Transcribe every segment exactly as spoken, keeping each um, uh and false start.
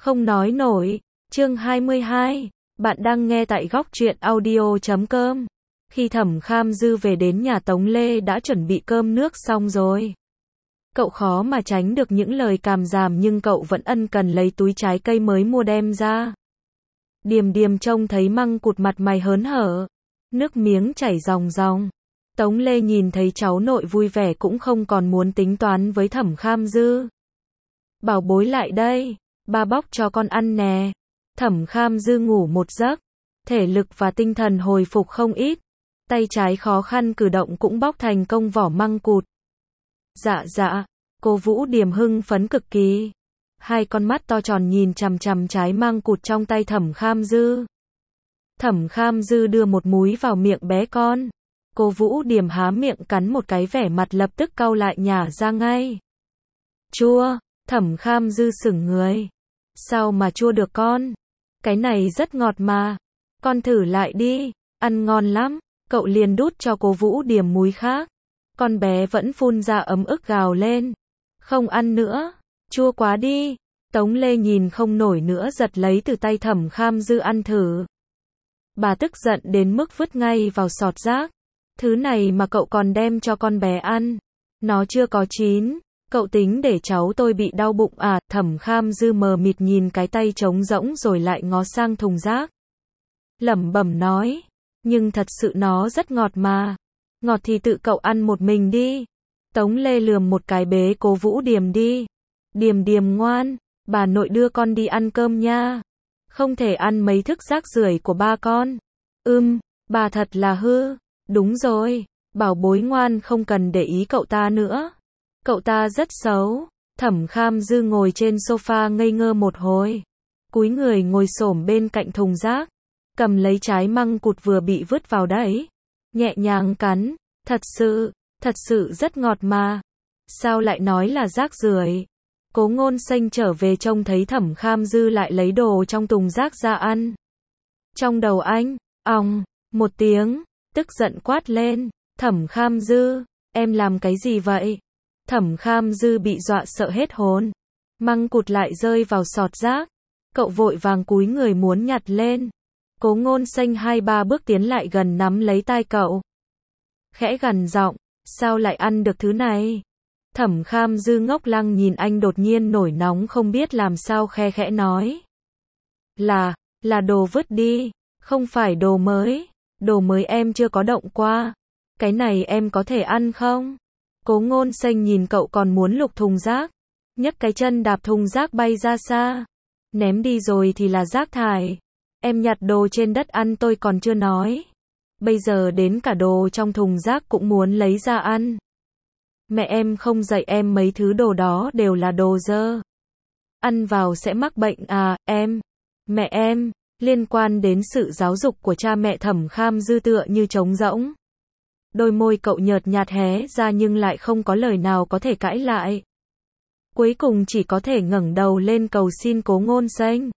Không nói nổi. Chương hai mươi hai. Bạn đang nghe tại góc truyện audio chấm com. Khi Thẩm Kham Dư về đến nhà Tống Lê đã chuẩn bị cơm nước xong rồi. Cậu khó mà tránh được những lời càm ràm nhưng cậu vẫn ân cần lấy túi trái cây mới mua đem ra. Điềm Điềm trông thấy Măng Cụt mặt mày hớn hở, nước miếng chảy ròng ròng. Tống Lê nhìn thấy cháu nội vui vẻ cũng không còn muốn tính toán với Thẩm Kham Dư. Bảo bối lại đây, ba bóc cho con ăn nè. Thẩm Kham Dư ngủ một giấc, thể lực và tinh thần hồi phục không ít. Tay trái khó khăn cử động cũng bóc thành công vỏ măng cụt. Dạ dạ, cô Vũ Điềm hưng phấn cực kỳ. Hai con mắt to tròn nhìn chằm chằm trái măng cụt trong tay Thẩm Kham Dư. Thẩm Kham Dư đưa một múi vào miệng bé con. Cô Vũ Điềm há miệng cắn một cái, vẻ mặt lập tức cau lại nhả ra ngay. Chua, Thẩm Kham Dư sững người. Sao mà chua được con? Cái này rất ngọt mà. Con thử lại đi, ăn ngon lắm. Cậu liền đút cho cô Vũ Điềm múi khác. Con bé vẫn phun ra ấm ức gào lên. Không ăn nữa, chua quá đi. Tống Lê nhìn không nổi nữa giật lấy từ tay Thẩm Kham Dư ăn thử. Bà tức giận đến mức vứt ngay vào sọt rác. Thứ này mà cậu còn đem cho con bé ăn. Nó chưa có chín. Cậu tính để cháu tôi bị đau bụng à? Thẩm Kham Dư mờ mịt nhìn cái tay trống rỗng rồi lại ngó sang thùng rác. Lẩm bẩm nói. Nhưng thật sự nó rất ngọt mà. Ngọt thì tự cậu ăn một mình đi. Tống Lê lườm một cái bế cô Vũ Điềm đi. Điềm Điềm ngoan, bà nội đưa con đi ăn cơm nha. Không thể ăn mấy thức rác rưởi của ba con. Ưm, bà thật là hư. Đúng rồi, bảo bối ngoan không cần để ý cậu ta nữa. Cậu ta rất xấu. Thẩm Kham Dư ngồi trên sofa ngây ngơ một hồi. Cúi người ngồi xổm bên cạnh thùng rác. Cầm lấy trái măng cụt vừa bị vứt vào đấy. Nhẹ nhàng cắn. Thật sự, thật sự rất ngọt mà. Sao lại nói là rác rưởi? Cố Ngôn Xanh trở về trông thấy Thẩm Kham Dư lại lấy đồ trong thùng rác ra ăn. Trong đầu anh, òng, một tiếng, tức giận quát lên. Thẩm Kham Dư, em làm cái gì vậy? Thẩm Kham Dư bị dọa sợ hết hồn. Măng cụt lại rơi vào sọt rác. Cậu vội vàng cúi người muốn nhặt lên. Cố Ngôn Xanh hai ba bước tiến lại gần nắm lấy tai cậu. Khẽ gằn giọng, sao lại ăn được thứ này? Thẩm Kham Dư ngốc lăng nhìn anh đột nhiên nổi nóng không biết làm sao khe khẽ nói. Là, là đồ vứt đi, không phải đồ mới. Đồ mới em chưa có động qua. Cái này em có thể ăn không? Cố Ngôn Xanh nhìn cậu còn muốn lục thùng rác. Nhấc cái chân đạp thùng rác bay ra xa. Ném đi rồi thì là rác thải. Em nhặt đồ trên đất ăn tôi còn chưa nói. Bây giờ đến cả đồ trong thùng rác cũng muốn lấy ra ăn. Mẹ em không dạy em mấy thứ đồ đó đều là đồ dơ. Ăn vào sẽ mắc bệnh à, em. Mẹ em, liên quan đến sự giáo dục của cha mẹ. Thẩm Kham Dư tựa như trống rỗng. Đôi môi cậu nhợt nhạt hé ra nhưng lại không có lời nào có thể cãi lại. Cuối cùng chỉ có thể ngẩng đầu lên cầu xin Cố Ngôn Xanh.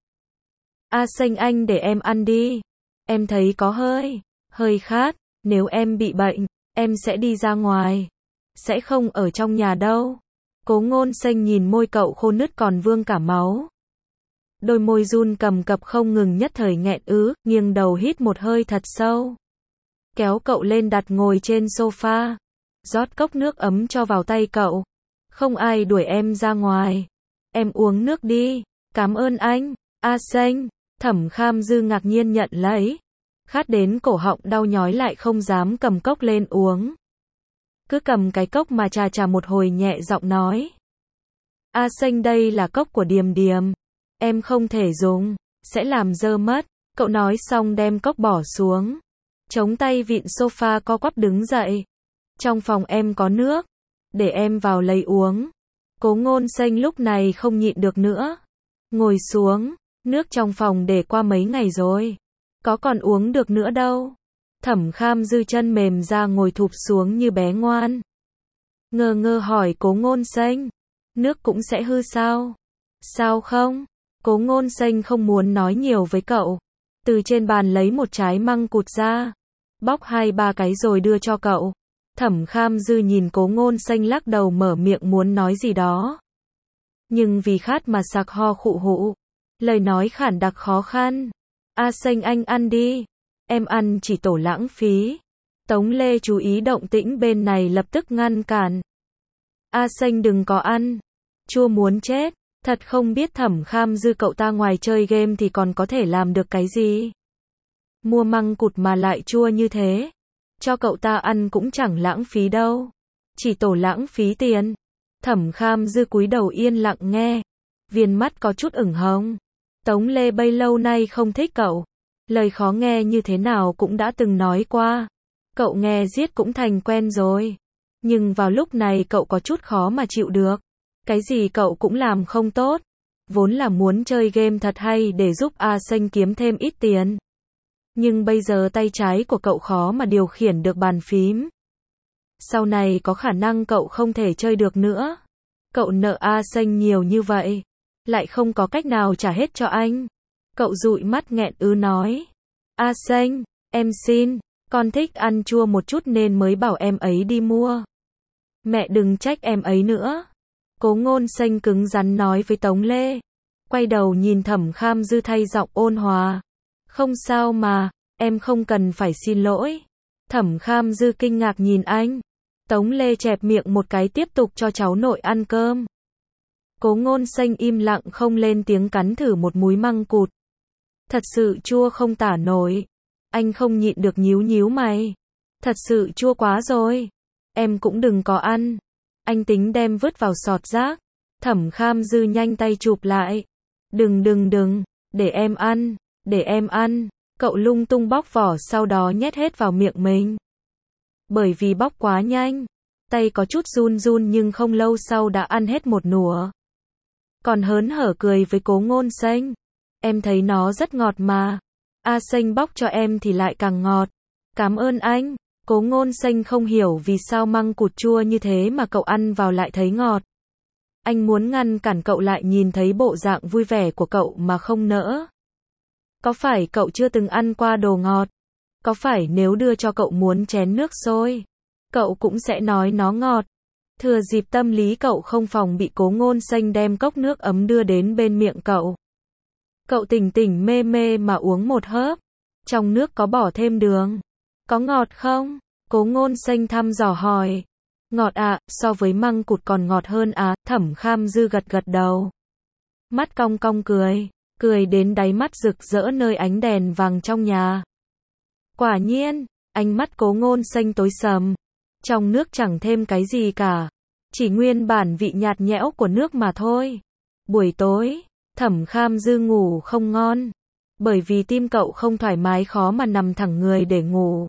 A Xanh anh để em ăn đi. Em thấy có hơi, hơi khát. Nếu em bị bệnh, em sẽ đi ra ngoài. Sẽ không ở trong nhà đâu. Cố Ngôn Xanh nhìn môi cậu khô nứt còn vương cả máu. Đôi môi run cầm cập không ngừng nhất thời nghẹn ứ, nghiêng đầu hít một hơi thật sâu. Kéo cậu lên đặt ngồi trên sofa. Rót cốc nước ấm cho vào tay cậu. Không ai đuổi em ra ngoài. Em uống nước đi. Cảm ơn anh, A Xanh. Thẩm Kham Dư ngạc nhiên nhận lấy. Khát đến cổ họng đau nhói lại không dám cầm cốc lên uống. Cứ cầm cái cốc mà trà trà một hồi nhẹ giọng nói. A Xanh đây là cốc của Điềm Điềm. Em không thể dùng, sẽ làm dơ mất. Cậu nói xong đem cốc bỏ xuống. Chống tay vịn sofa co quắp đứng dậy. Trong phòng em có nước. Để em vào lấy uống. Cố Ngôn Xanh lúc này không nhịn được nữa. Ngồi xuống. Nước trong phòng để qua mấy ngày rồi. Có còn uống được nữa đâu. Thẩm Kham Dư chân mềm ra ngồi thụp xuống như bé ngoan. Ngơ ngơ hỏi Cố Ngôn Xanh. Nước cũng sẽ hư sao? Sao không? Cố Ngôn Xanh không muốn nói nhiều với cậu. Từ trên bàn lấy một trái măng cụt ra. Bóc hai ba cái rồi đưa cho cậu. Thẩm Kham Dư nhìn Cố Ngôn Xanh lắc đầu mở miệng muốn nói gì đó. Nhưng vì khát mà sặc ho khụ hụ. Lời nói khản đặc khó khăn. A Xanh anh ăn đi. Em ăn chỉ tổ lãng phí. Tống Lê chú ý động tĩnh bên này lập tức ngăn cản. A Xanh đừng có ăn. Chua muốn chết. Thật không biết Thẩm Kham Dư cậu ta ngoài chơi game thì còn có thể làm được cái gì. Mua măng cụt mà lại chua như thế. Cho cậu ta ăn cũng chẳng lãng phí đâu. Chỉ tổ lãng phí tiền. Thẩm Kham Dư cúi đầu yên lặng nghe. Viền mắt có chút ửng hồng. Tống Lê bấy lâu nay không thích cậu. Lời khó nghe như thế nào cũng đã từng nói qua. Cậu nghe giết cũng thành quen rồi. Nhưng vào lúc này cậu có chút khó mà chịu được. Cái gì cậu cũng làm không tốt. Vốn là muốn chơi game thật hay để giúp A Xanh kiếm thêm ít tiền. Nhưng bây giờ tay trái của cậu khó mà điều khiển được bàn phím. Sau này có khả năng cậu không thể chơi được nữa. Cậu nợ A Xanh nhiều như vậy. Lại không có cách nào trả hết cho anh. Cậu dụi mắt nghẹn ứ nói. A Xanh, em xin, con thích ăn chua một chút nên mới bảo em ấy đi mua. Mẹ đừng trách em ấy nữa. Cố Ngôn Xanh cứng rắn nói với Tống Lê. Quay đầu nhìn Thẩm Kham Dư thay giọng ôn hòa. Không sao mà, em không cần phải xin lỗi. Thẩm Kham Dư kinh ngạc nhìn anh. Tống Lê chẹp miệng một cái tiếp tục cho cháu nội ăn cơm. Cố Ngôn Xanh im lặng không lên tiếng cắn thử một múi măng cụt. Thật sự chua không tả nổi. Anh không nhịn được nhíu nhíu mày. Thật sự chua quá rồi. Em cũng đừng có ăn. Anh tính đem vứt vào sọt rác. Thẩm Kham Dư nhanh tay chụp lại. Đừng đừng đừng, để em ăn, để em ăn. Cậu lung tung bóc vỏ sau đó nhét hết vào miệng mình. Bởi vì bóc quá nhanh, tay có chút run run nhưng không lâu sau đã ăn hết một nửa. Còn hớn hở cười với Cố Ngôn Xanh. Em thấy nó rất ngọt mà. A Xanh bóc cho em thì lại càng ngọt. Cảm ơn anh. Cố Ngôn Xanh không hiểu vì sao măng cụt chua như thế mà cậu ăn vào lại thấy ngọt. Anh muốn ngăn cản cậu lại nhìn thấy bộ dạng vui vẻ của cậu mà không nỡ. Có phải cậu chưa từng ăn qua đồ ngọt? Có phải nếu đưa cho cậu muốn chén nước sôi, cậu cũng sẽ nói nó ngọt? Thừa dịp tâm lý cậu không phòng bị Cố Ngôn Xanh đem cốc nước ấm đưa đến bên miệng cậu. Cậu tỉnh tỉnh mê mê mà uống một hớp. Trong nước có bỏ thêm đường. Có ngọt không? Cố Ngôn Xanh thăm dò hỏi. Ngọt ạ, à, so với măng cụt còn ngọt hơn à, Thẩm Kham Dư gật gật đầu. Mắt cong cong cười, cười đến đáy mắt rực rỡ nơi ánh đèn vàng trong nhà. Quả nhiên, ánh mắt Cố Ngôn Xanh tối sầm. Trong nước chẳng thêm cái gì cả. Chỉ nguyên bản vị nhạt nhẽo của nước mà thôi. Buổi tối, Thẩm Kham Dư ngủ không ngon. Bởi vì tim cậu không thoải mái khó mà nằm thẳng người để ngủ.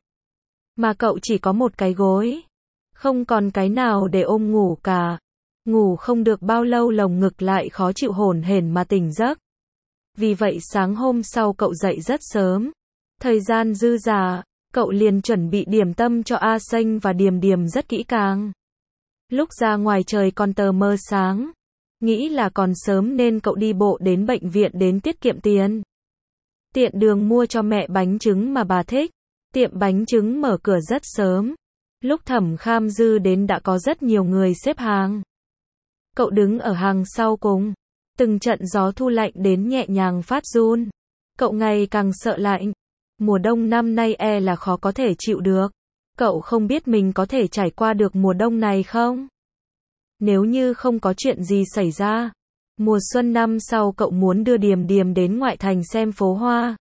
Mà cậu chỉ có một cái gối. Không còn cái nào để ôm ngủ cả. Ngủ không được bao lâu lồng ngực lại khó chịu hổn hển mà tỉnh giấc. Vì vậy sáng hôm sau cậu dậy rất sớm. Thời gian dư dả, cậu liền chuẩn bị điểm tâm cho A Xanh và Điềm Điềm rất kỹ càng. Lúc ra ngoài trời còn tờ mờ sáng. Nghĩ là còn sớm nên cậu đi bộ đến bệnh viện đến tiết kiệm tiền. Tiện đường mua cho mẹ bánh trứng mà bà thích. Tiệm bánh trứng mở cửa rất sớm. Lúc Thẩm Kham Dư đến đã có rất nhiều người xếp hàng. Cậu đứng ở hàng sau cùng. Từng trận gió thu lạnh đến nhẹ nhàng phát run. Cậu ngày càng sợ lạnh. Mùa đông năm nay e là khó có thể chịu được. Cậu không biết mình có thể trải qua được mùa đông này không? Nếu như không có chuyện gì xảy ra, mùa xuân năm sau cậu muốn đưa Điềm Điềm đến ngoại thành xem phố hoa.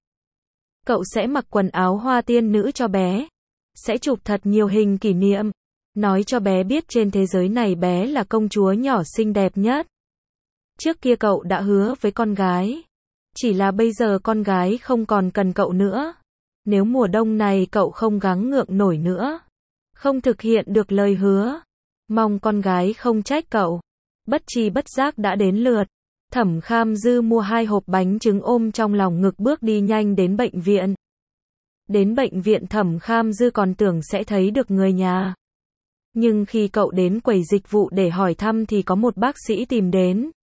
Cậu sẽ mặc quần áo hoa tiên nữ cho bé. Sẽ chụp thật nhiều hình kỷ niệm. Nói cho bé biết trên thế giới này bé là công chúa nhỏ xinh đẹp nhất. Trước kia cậu đã hứa với con gái. Chỉ là bây giờ con gái không còn cần cậu nữa. Nếu mùa đông này cậu không gắng ngượng nổi nữa, không thực hiện được lời hứa, mong con gái không trách cậu. Bất tri bất giác đã đến lượt. Thẩm Kham Dư mua hai hộp bánh trứng ôm trong lòng ngực bước đi nhanh đến bệnh viện. Đến bệnh viện Thẩm Kham Dư còn tưởng sẽ thấy được người nhà. Nhưng khi cậu đến quầy dịch vụ để hỏi thăm thì có một bác sĩ tìm đến.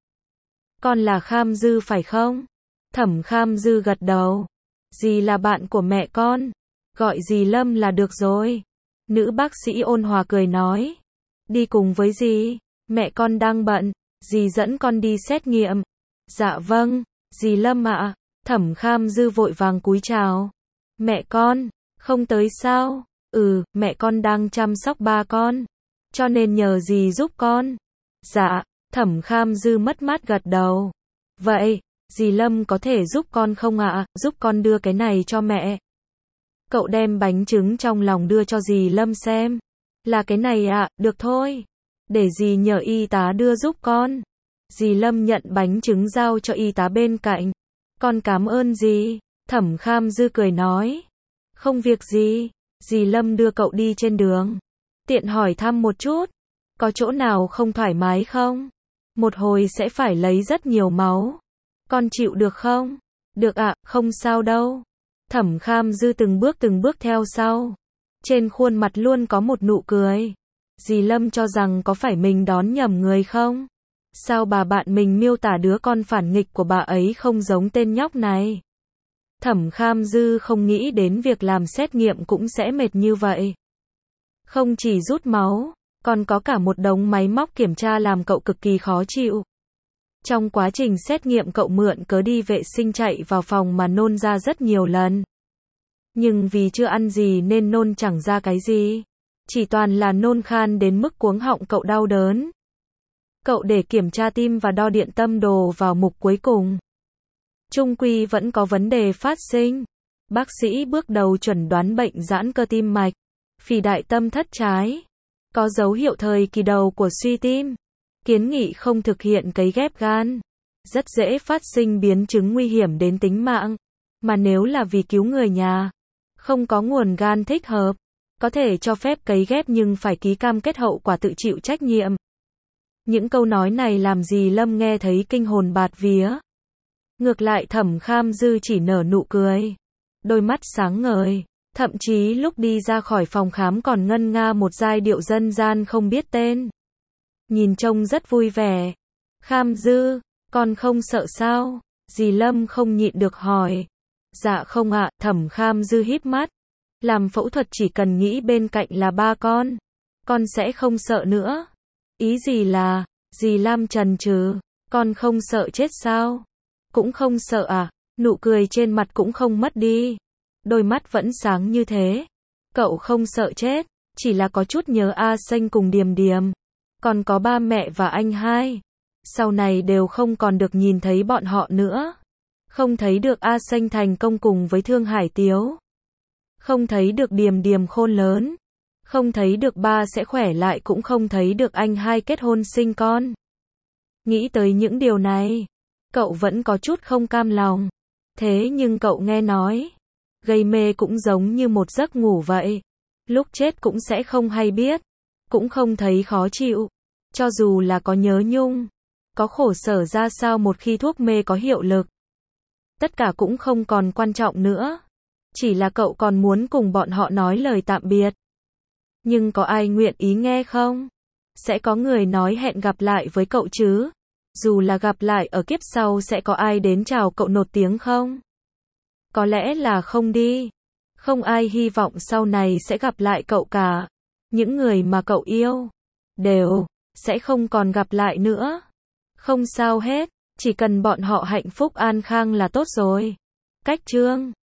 Con là Kham Dư phải không? Thẩm Kham Dư gật đầu. Dì là bạn của mẹ con. Gọi dì Lâm là được rồi. Nữ bác sĩ ôn hòa cười nói. Đi cùng với dì. Mẹ con đang bận. Dì dẫn con đi xét nghiệm. Dạ vâng. Dì Lâm ạ. Thẩm Kham Dư vội vàng cúi chào. Mẹ con, không tới sao? Ừ, mẹ con đang chăm sóc ba con, cho nên nhờ dì giúp con. Dạ, Thẩm Kham Dư mất mát gật đầu. Vậy, dì Lâm có thể giúp con không ạ? Giúp con đưa cái này cho mẹ. Cậu đem bánh trứng trong lòng đưa cho dì Lâm xem. Là cái này ạ, được thôi. Để dì nhờ y tá đưa giúp con. Dì Lâm nhận bánh trứng giao cho y tá bên cạnh. Con cảm ơn dì. Thẩm Kham Dư cười nói. Không việc gì. Dì Lâm đưa cậu đi trên đường. Tiện hỏi thăm một chút. Có chỗ nào không thoải mái không? Một hồi sẽ phải lấy rất nhiều máu. Con chịu được không? Được ạ, không sao đâu. Thẩm Kham Dư từng bước từng bước theo sau. Trên khuôn mặt luôn có một nụ cười. Dì Lâm cho rằng có phải mình đón nhầm người không? Sao bà bạn mình miêu tả đứa con phản nghịch của bà ấy không giống tên nhóc này? Thẩm Kham Dư không nghĩ đến việc làm xét nghiệm cũng sẽ mệt như vậy. Không chỉ rút máu, còn có cả một đống máy móc kiểm tra làm cậu cực kỳ khó chịu. Trong quá trình xét nghiệm cậu mượn cớ đi vệ sinh chạy vào phòng mà nôn ra rất nhiều lần. Nhưng vì chưa ăn gì nên nôn chẳng ra cái gì. Chỉ toàn là nôn khan đến mức cuống họng cậu đau đớn. Cậu để kiểm tra tim và đo điện tâm đồ vào mục cuối cùng. Chung quy vẫn có vấn đề phát sinh. Bác sĩ bước đầu chẩn đoán bệnh giãn cơ tim mạch, phì đại tâm thất trái. Có dấu hiệu thời kỳ đầu của suy tim. Kiến nghị không thực hiện cấy ghép gan. Rất dễ phát sinh biến chứng nguy hiểm đến tính mạng. Mà nếu là vì cứu người nhà, không có nguồn gan thích hợp, có thể cho phép cấy ghép nhưng phải ký cam kết hậu quả tự chịu trách nhiệm. Những câu nói này làm dì Lâm nghe thấy kinh hồn bạt vía. Ngược lại Thẩm Kham Dư chỉ nở nụ cười. Đôi mắt sáng ngời. Thậm chí lúc đi ra khỏi phòng khám còn ngân nga một giai điệu dân gian không biết tên. Nhìn trông rất vui vẻ. Kham Dư, con không sợ sao? Dì Lâm không nhịn được hỏi. Dạ không ạ, Thẩm Kham Dư híp mắt. Làm phẫu thuật chỉ cần nghĩ bên cạnh là ba con. Con sẽ không sợ nữa. Ý gì là, dì Lam chần chừ, con không sợ chết sao? Cũng không sợ à? Nụ cười trên mặt cũng không mất đi. Đôi mắt vẫn sáng như thế. Cậu không sợ chết, chỉ là có chút nhớ A Xanh cùng Điềm Điềm. Còn có ba mẹ và anh hai. Sau này đều không còn được nhìn thấy bọn họ nữa. Không thấy được A Xanh thành công cùng với Thương Hải Tiếu. Không thấy được Điềm Điềm khôn lớn. Không thấy được ba sẽ khỏe lại, cũng không thấy được anh hai kết hôn sinh con. Nghĩ tới những điều này, cậu vẫn có chút không cam lòng. Thế nhưng cậu nghe nói, gây mê cũng giống như một giấc ngủ vậy. Lúc chết cũng sẽ không hay biết, cũng không thấy khó chịu. Cho dù là có nhớ nhung, có khổ sở ra sao một khi thuốc mê có hiệu lực. Tất cả cũng không còn quan trọng nữa. Chỉ là cậu còn muốn cùng bọn họ nói lời tạm biệt. Nhưng có ai nguyện ý nghe không? Sẽ có người nói hẹn gặp lại với cậu chứ? Dù là gặp lại ở kiếp sau sẽ có ai đến chào cậu nột tiếng không? Có lẽ là không đi. Không ai hy vọng sau này sẽ gặp lại cậu cả. Những người mà cậu yêu, đều, sẽ không còn gặp lại nữa. Không sao hết, chỉ cần bọn họ hạnh phúc an khang là tốt rồi. Cách chương